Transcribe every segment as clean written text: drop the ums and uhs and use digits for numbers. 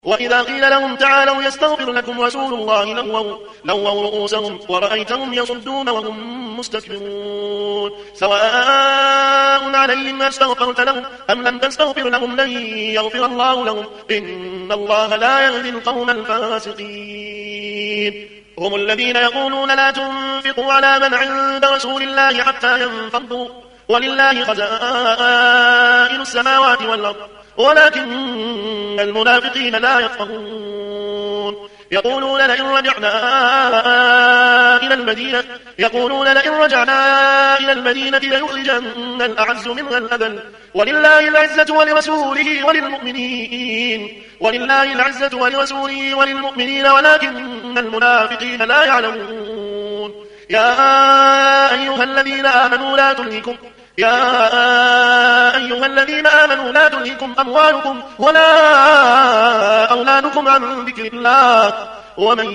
وإذا قيل لهم تعالوا يستغفر لكم رسول الله لووا رؤوسهم ورأيتهم يصدون وهم مستكبرون سواء عليهم استغفرت لهم أم لم تستغفر لهم لن يغفر الله لهم إن الله لا يهدي القوم الفاسقين هم الذين يقولون لا تنفقوا على من عند رسول الله حتى ينفضوا ولله خزائن السماوات والأرض ولكن المنافقين لا يفقهون يقولون لئن رجعنا إلى المدينة ليخرجن الأعز منها الأذل ولله العزة ولرسوله وللمؤمنين ولكن المنافقين لا يعلمون يا أيها الذين آمنوا لا تلهكم أموالكم ولا أولادكم عن ذكر الله ومن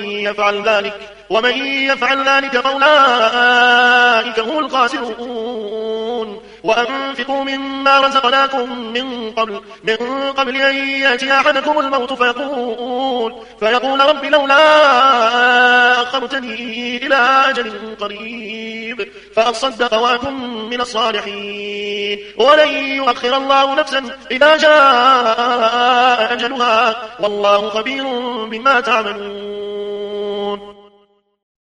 يفعل ذلك فأولئك هم الخاسرون وأنفقوا مما رزقناكم من قبل أن يأتي أحدكم الموت فيقول رب لولا أخرتني إلى أجل قريب فأصدق وأكن من الصالحين ولن يؤخر الله نفسا إذا جاء أجلها والله خبير بما تعملون